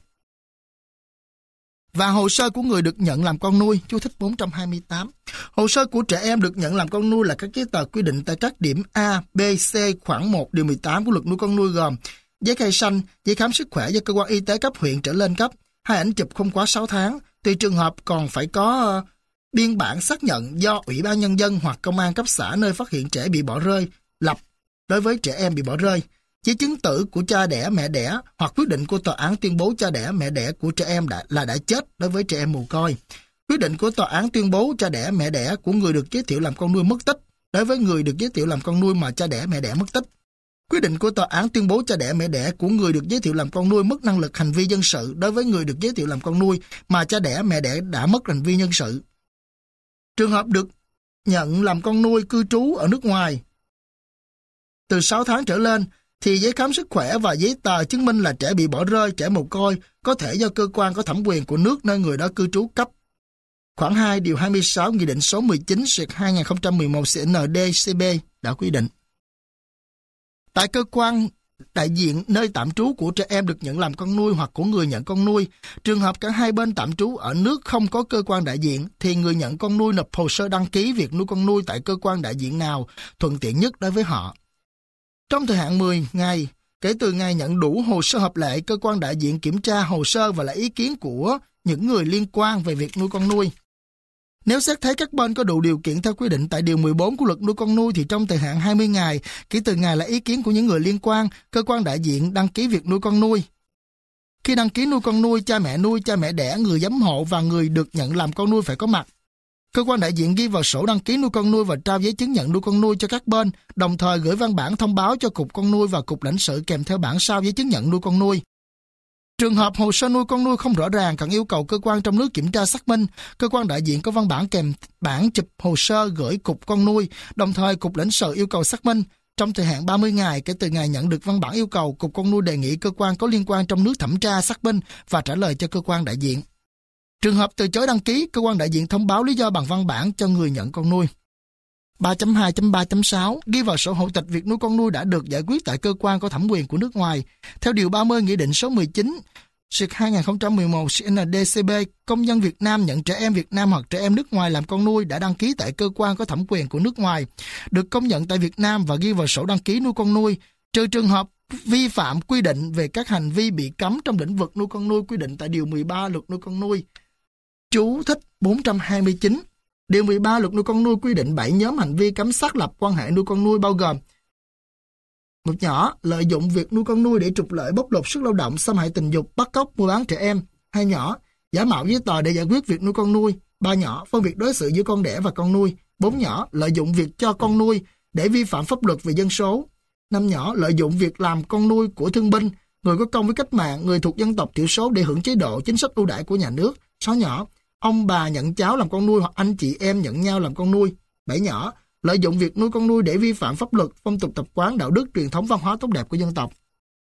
Và hồ sơ của người được nhận làm con nuôi, chú thích 428. Hồ sơ của trẻ em được nhận làm con nuôi là các giấy tờ quy định tại các điểm A, B, C khoản 1 điều 18 của Luật nuôi con nuôi gồm giấy khai sanh, giấy khám sức khỏe do cơ quan y tế cấp huyện trở lên cấp, 2 ảnh chụp không quá 6 tháng, tùy trường hợp còn phải có biên bản xác nhận do Ủy ban Nhân dân hoặc Công an cấp xã nơi phát hiện trẻ bị bỏ rơi lập đối với trẻ em bị bỏ rơi, giấy chứng tử của cha đẻ, mẹ đẻ hoặc quyết định của tòa án tuyên bố cha đẻ, mẹ đẻ của trẻ em đã chết đối với trẻ em mồ côi, quyết định của tòa án tuyên bố cha đẻ, mẹ đẻ của người được giới thiệu làm con nuôi mất tích đối với người được giới thiệu làm con nuôi mà cha đẻ, mẹ đẻ mất tích, quyết định của tòa án tuyên bố cha đẻ, mẹ đẻ của người được giới thiệu làm con nuôi mất năng lực hành vi dân sự đối với người được giới thiệu làm con nuôi mà cha đẻ, mẹ đẻ đã mất hành vi nhân sự. Trường hợp được nhận làm con nuôi cư trú ở nước ngoài từ 6 tháng trở lên thì giấy khám sức khỏe và giấy tờ chứng minh là trẻ bị bỏ rơi, trẻ mồ côi có thể do cơ quan có thẩm quyền của nước nơi người đó cư trú cấp. Khoản 2 điều 26 Nghị định số 19/2011 ND-CB đã quy định. Tại cơ quan đại diện nơi tạm trú của trẻ em được nhận làm con nuôi hoặc của người nhận con nuôi. Trường hợp cả hai bên tạm trú ở nước không có cơ quan đại diện, thì người nhận con nuôi nộp hồ sơ đăng ký việc nuôi con nuôi tại cơ quan đại diện nào thuận tiện nhất đối với họ. Trong thời hạn 10 ngày, kể từ ngày nhận đủ hồ sơ hợp lệ, cơ quan đại diện kiểm tra hồ sơ và lấy ý kiến của những người liên quan về việc nuôi con nuôi. Nếu xét thấy các bên có đủ điều kiện theo quy định tại Điều 14 của Luật nuôi con nuôi, thì trong thời hạn 20 ngày, kể từ ngày lấy ý kiến của những người liên quan, cơ quan đại diện đăng ký việc nuôi con nuôi. Khi đăng ký nuôi con nuôi, cha mẹ đẻ, người giám hộ và người được nhận làm con nuôi phải có mặt. Cơ quan đại diện ghi vào sổ đăng ký nuôi con nuôi và trao giấy chứng nhận nuôi con nuôi cho các bên, đồng thời gửi văn bản thông báo cho Cục Con nuôi và Cục Lãnh sự kèm theo bản sao giấy chứng nhận nuôi con nuôi. Trường hợp hồ sơ nuôi con nuôi không rõ ràng, cần yêu cầu cơ quan trong nước kiểm tra xác minh, cơ quan đại diện có văn bản kèm bản chụp hồ sơ gửi Cục Con nuôi, đồng thời Cục Lãnh sự yêu cầu xác minh. Trong thời hạn 30 ngày kể từ ngày nhận được văn bản yêu cầu, Cục Con nuôi đề nghị cơ quan có liên quan trong nước thẩm tra, xác minh và trả lời cho cơ quan đại diện. Trường hợp từ chối đăng ký, cơ quan đại diện thông báo lý do bằng văn bản cho người nhận con nuôi. 3.2.3.6 ghi vào sổ hộ tịch việc nuôi con nuôi đã được giải quyết tại cơ quan có thẩm quyền của nước ngoài. Theo Điều 30 Nghị định số 19/2011 NDCB, công dân Việt Nam nhận trẻ em Việt Nam hoặc trẻ em nước ngoài làm con nuôi đã đăng ký tại cơ quan có thẩm quyền của nước ngoài, được công nhận tại Việt Nam và ghi vào sổ đăng ký nuôi con nuôi, trừ trường hợp vi phạm quy định về các hành vi bị cấm trong lĩnh vực nuôi con nuôi quy định tại Điều 13 Luật nuôi con nuôi. Chú thích 429. Điều 13 Luật nuôi con nuôi quy định 7 nhóm hành vi cấm xác lập quan hệ nuôi con nuôi, bao gồm: một nhỏ, lợi dụng việc nuôi con nuôi để trục lợi, bóc lột sức lao động, xâm hại tình dục, bắt cóc, mua bán trẻ em. 2 nhỏ, giả mạo giấy tờ để giải quyết việc nuôi con nuôi. 3 nhỏ, phân biệt đối xử giữa con đẻ và con nuôi. 4 nhỏ, lợi dụng việc cho con nuôi để vi phạm pháp luật về dân số. 5 nhỏ, lợi dụng việc làm con nuôi của thương binh, người có công với cách mạng, người thuộc dân tộc thiểu số để hưởng chế độ chính sách ưu đãi của nhà nước. 6 nhỏ, ông bà nhận cháu làm con nuôi hoặc anh chị em nhận nhau làm con nuôi. 7 nhỏ, lợi dụng việc nuôi con nuôi để vi phạm pháp luật, phong tục tập quán, đạo đức, truyền thống văn hóa tốt đẹp của dân tộc.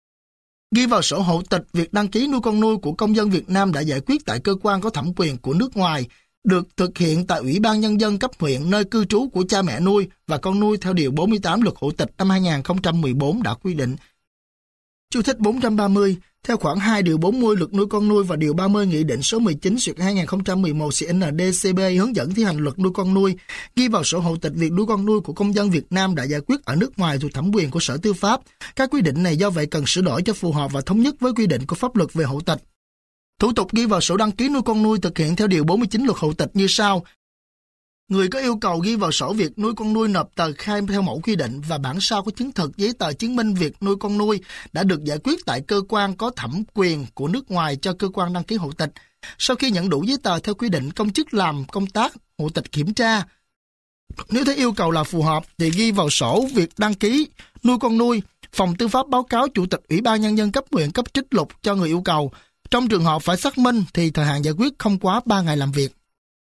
Ghi vào sổ hộ tịch việc đăng ký nuôi con nuôi của công dân Việt Nam đã giải quyết tại cơ quan có thẩm quyền của nước ngoài, được thực hiện tại Ủy ban Nhân dân cấp huyện nơi cư trú của cha mẹ nuôi và con nuôi theo Điều 48 Luật hộ tịch năm 2014 đã quy định. Chú thích 430. Theo khoản 2 Điều 40 Luật nuôi con nuôi và Điều 30 Nghị định số 19/2011 NDCB hướng dẫn thi hành Luật nuôi con nuôi, ghi vào sổ hộ tịch việc nuôi con nuôi của công dân Việt Nam đã giải quyết ở nước ngoài thuộc thẩm quyền của Sở Tư pháp. Các quy định này do vậy cần sửa đổi cho phù hợp và thống nhất với quy định của pháp luật về hộ tịch. Thủ tục ghi vào sổ đăng ký nuôi con nuôi thực hiện theo Điều 49 Luật hộ tịch như sau. Người có yêu cầu ghi vào sổ việc nuôi con nuôi nộp tờ khai theo mẫu quy định và bản sao có chứng thực giấy tờ chứng minh việc nuôi con nuôi đã được giải quyết tại cơ quan có thẩm quyền của nước ngoài cho cơ quan đăng ký hộ tịch. Sau khi nhận đủ giấy tờ theo quy định, công chức làm công tác hộ tịch kiểm tra. Nếu thấy yêu cầu là phù hợp thì ghi vào sổ việc đăng ký nuôi con nuôi. Phòng Tư pháp báo cáo Chủ tịch Ủy ban Nhân dân cấp huyện cấp trích lục cho người yêu cầu. Trong trường hợp phải xác minh thì thời hạn giải quyết không quá 3 ngày làm việc.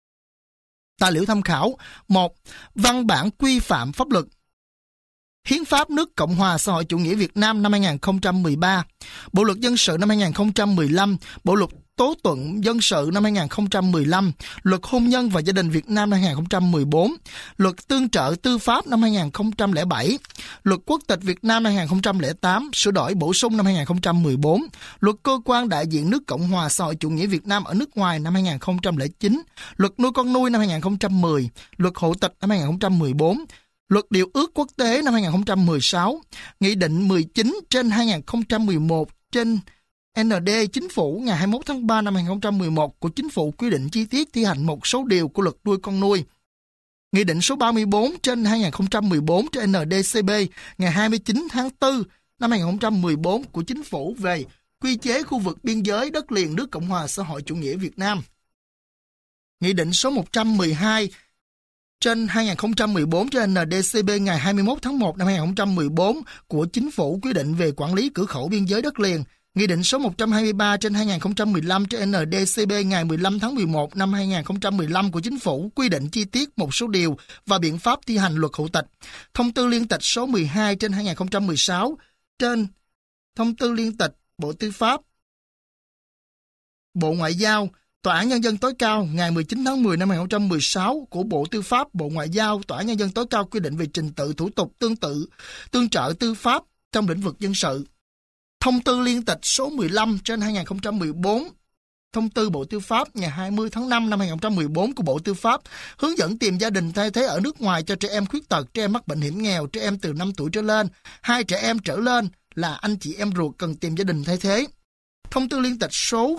Tài liệu tham khảo: 1. Văn bản quy phạm pháp luật. Hiến pháp nước Cộng hòa xã hội chủ nghĩa Việt Nam năm 2013, Bộ luật dân sự năm 2015, Bộ luật tố tụng dân sự năm 2015, Luật hôn nhân và gia đình Việt Nam năm 2014, Luật tương trợ tư pháp năm 2007, Luật quốc tịch Việt Nam năm 2008, sửa đổi bổ sung năm 2014, Luật cơ quan đại diện nước Cộng hòa xã hội chủ nghĩa Việt Nam ở nước ngoài năm 2009, Luật nuôi con nuôi năm 2010, Luật hộ tịch năm 2014, Luật điều ước quốc tế năm 2016, Nghị định 19/2011 trên ND Chính phủ ngày 21 tháng 3 năm 2011 của Chính phủ quy định chi tiết thi hành một số điều của Luật nuôi con nuôi. Nghị định số 34/2014 trên NDCB ngày 29 tháng 4 năm 2014 của Chính phủ về quy chế khu vực biên giới đất liền nước Cộng hòa xã hội chủ nghĩa Việt Nam. Nghị định số 112 trên 2014 trên NDCB ngày 21 tháng 1 năm 2014 của Chính phủ quy định về quản lý cửa khẩu biên giới đất liền. Nghị định số 123 trên 2015 trên NDCB ngày 15 tháng 11 năm 2015 của Chính phủ quy định chi tiết một số điều và biện pháp thi hành luật hộ tịch. Thông tư liên tịch số 12 trên 2016 trên Thông tư liên tịch Bộ Tư pháp, Bộ Ngoại giao, Tòa án Nhân dân tối cao ngày 19 tháng 10 năm 2016 của Bộ Tư pháp, Bộ Ngoại giao, Tòa án Nhân dân tối cao quy định về trình tự thủ tục tương trợ tư pháp trong lĩnh vực dân sự. Thông tư liên tịch số 15/2014, Thông tư Bộ Tư pháp ngày 20 tháng 5 năm 2014 của Bộ Tư pháp hướng dẫn tìm gia đình thay thế ở nước ngoài cho trẻ em khuyết tật, trẻ em mắc bệnh hiểm nghèo, trẻ em từ 5 tuổi trở lên, 2 trẻ em trở lên là anh chị em ruột cần tìm gia đình thay thế. Thông tư liên tịch số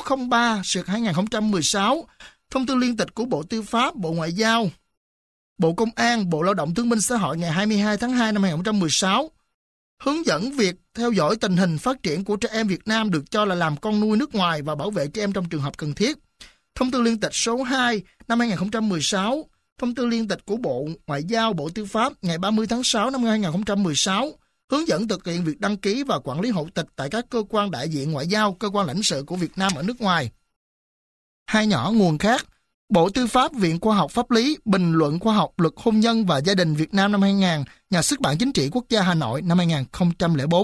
03/2016, Thông tư liên tịch của Bộ Tư pháp, Bộ Ngoại giao, Bộ Công an, Bộ Lao động Thương binh Xã hội ngày 22 tháng 2 năm 2016 hướng dẫn việc theo dõi tình hình phát triển của trẻ em Việt Nam được cho là làm con nuôi nước ngoài và bảo vệ trẻ em trong trường hợp cần thiết. Thông tư liên tịch số 2 năm 2016, Thông tư liên tịch của Bộ Ngoại giao, Bộ Tư pháp ngày 30 tháng 6 năm 2016 hướng dẫn thực hiện việc đăng ký và quản lý hộ tịch tại các cơ quan đại diện ngoại giao, cơ quan lãnh sự của Việt Nam ở nước ngoài. Hai nhỏ nguồn khác: Bộ Tư pháp, Viện Khoa học Pháp lý, Bình luận khoa học Luật hôn nhân và gia đình Việt Nam năm 2000, Nhà xuất bản Chính trị Quốc gia Hà Nội năm 2004.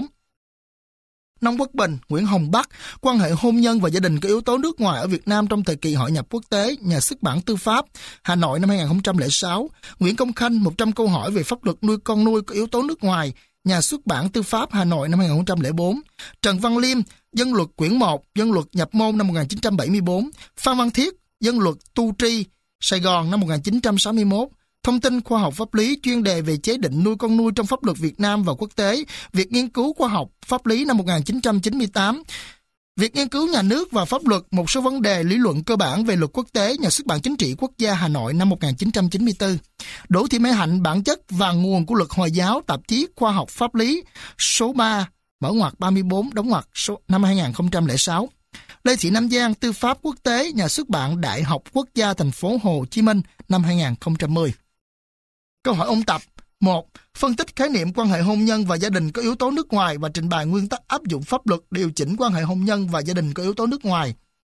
Nông Quốc Bình, Nguyễn Hồng Bắc, Quan hệ hôn nhân và gia đình có yếu tố nước ngoài ở Việt Nam trong thời kỳ hội nhập quốc tế, Nhà xuất bản Tư pháp, Hà Nội năm 2006. Nguyễn Công Khanh, 100 câu hỏi về pháp luật nuôi con nuôi có yếu tố nước ngoài, Nhà xuất bản Tư pháp, Hà Nội năm 2004. Trần Văn Liêm, Dân luật quyển 1, Dân luật nhập môn năm 1974. Phan Văn Thiết, Dân luật tu tri, Sài Gòn năm 1961. Thông tin khoa học pháp lý chuyên đề về chế định nuôi con nuôi trong pháp luật Việt Nam và quốc tế, Việc nghiên cứu khoa học pháp lý năm 1998. Việc nghiên cứu nhà nước và pháp luật, một số vấn đề lý luận cơ bản về luật quốc tế, Nhà xuất bản Chính trị Quốc gia Hà Nội năm 1994. Đỗ Thị Mai Hạnh, Bản chất và nguồn của luật Hồi giáo, tạp chí Khoa học Pháp lý số 3, mở ngoặc 34, đóng ngoặc năm 2006. Lê Thị Nam Giang, Tư pháp quốc tế, Nhà xuất bản Đại học Quốc gia Thành phố Hồ Chí Minh năm 2010. Câu hỏi ôn tập: 1. Phân tích khái niệm quan hệ hôn nhân và gia đình có yếu tố nước ngoài và trình bày nguyên tắc áp dụng pháp luật điều chỉnh quan hệ hôn nhân và gia đình có yếu tố nước ngoài.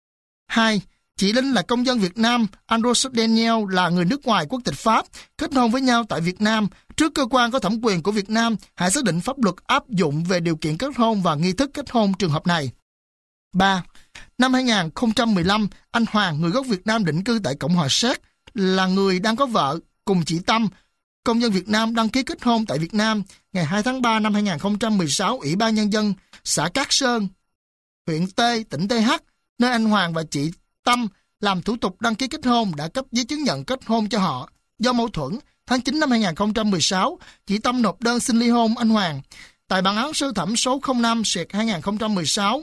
2. Chị Linh là công dân Việt Nam, anh Rose Daniel là người nước ngoài quốc tịch Pháp, kết hôn với nhau tại Việt Nam. Trước cơ quan có thẩm quyền của Việt Nam, hãy xác định pháp luật áp dụng về điều kiện kết hôn và nghi thức kết hôn trường hợp này. 3. Năm 2015, anh Hoàng, người gốc Việt Nam định cư tại Cộng hòa Séc, là người đang có vợ cùng chị Tâm, công dân Việt Nam đăng ký kết hôn tại Việt Nam. Ngày 2 tháng 3 năm 2016, Ủy ban Nhân dân xã Cát Sơn, huyện T, tỉnh TH, nơi anh Hoàng và chị Tâm làm thủ tục đăng ký kết hôn đã cấp giấy chứng nhận kết hôn cho họ. Do mâu thuẫn, tháng 9 năm 2016, chị Tâm nộp đơn xin ly hôn anh Hoàng. Tại bản án sơ thẩm số 05/2016,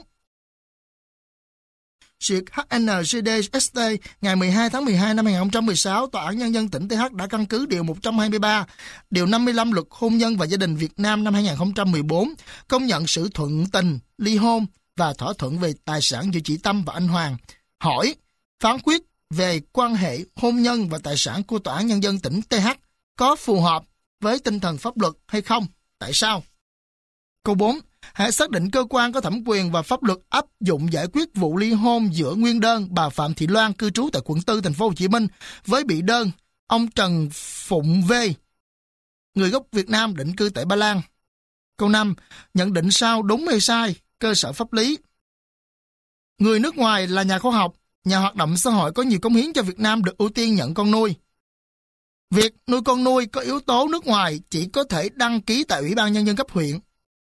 HNGD-ST ngày 12 tháng 12 năm 2016, Tòa án Nhân dân tỉnh TH đã căn cứ Điều 123, Điều 55 Luật Hôn nhân và Gia đình Việt Nam năm 2014 công nhận sự thuận tình, ly hôn và thỏa thuận về tài sản giữa chị Tâm và anh Hoàng. Hỏi: phán quyết về quan hệ hôn nhân và tài sản của Tòa án Nhân dân tỉnh TH có phù hợp với tinh thần pháp luật hay không? Tại sao? Câu 4. Hãy xác định cơ quan có thẩm quyền và pháp luật áp dụng giải quyết vụ ly hôn giữa nguyên đơn bà Phạm Thị Loan cư trú tại quận 4 thành phố Hồ Chí Minh với bị đơn ông Trần Phụng V, người gốc Việt Nam định cư tại Ba Lan. Câu 5. Nhận định sau đúng hay sai? Cơ sở pháp lý. Người nước ngoài là nhà khoa học, nhà hoạt động xã hội có nhiều cống hiến cho Việt Nam được ưu tiên nhận con nuôi. Việc nuôi con nuôi có yếu tố nước ngoài chỉ có thể đăng ký tại Ủy ban Nhân dân cấp huyện.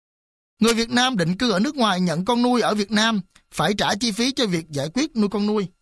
Người Việt Nam định cư ở nước ngoài nhận con nuôi ở Việt Nam phải trả chi phí cho việc giải quyết nuôi con nuôi.